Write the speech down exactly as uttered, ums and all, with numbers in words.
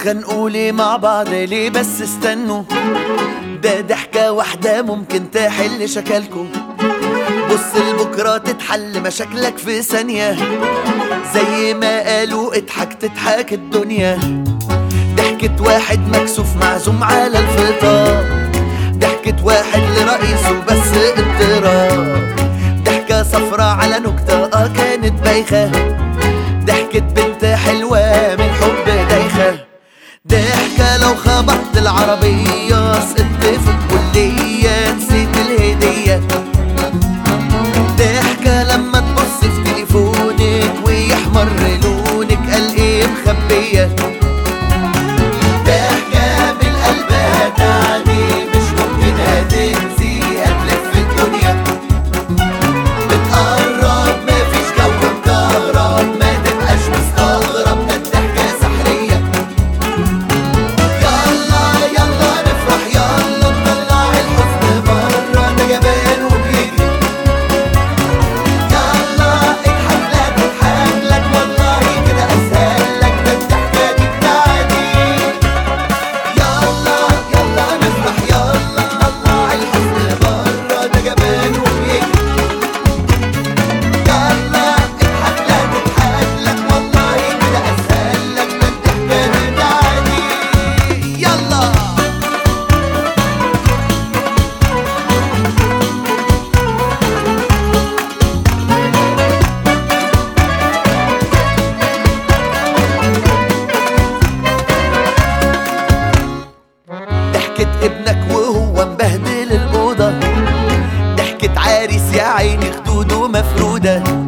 بتتخانقوا ليه مع بعض ليه؟ بس استنوا، ده ضحكة واحدة ممكن تحل شكلكوا. بص لبكرة تتحل مشاكلك في ثانية، زي ما قالوا اضحك تضحك الدنيا. ضحكة واحد مكسوف معزوم على الفطار، ضحكة واحد لرئيسه بس اضطراب. ضحكة صفرة على نكتة اه كانت بايخة، ضحكة بنت حلوة من حب دايخة. ضحكة لو خبطت العربية، سقطت في الكلية نسيت الهدية. ضحكة لما تبص في تليفونك ويحمر لونك قال ايه مخبية. ضحكة بالقلب هتعني مش ممكن هتنسي، هتلف الدنيا بتقرب مفيش جو مكهرب، ما تبقاش مستغرب ده الضحكة سحرية. يلا يلا نفرح يلا نطلع الحزن برا، ده جبان وبيجري. يلا اضحك لا تضحك لك والله كده اسهل لك، ده الضحكة دي بتاعتي. يلا يلا نفرح يلا نطلع الحزن برا، ده جبان وبيجري. يلا اضحك لا تضحك لك والله كده اسهل لك، ده الضحكة دي بتاعتي. يلا ضحكة ابنك وهو مبهدل الأوضة، ضحكة عريس يا عيني خدوده مفرودة.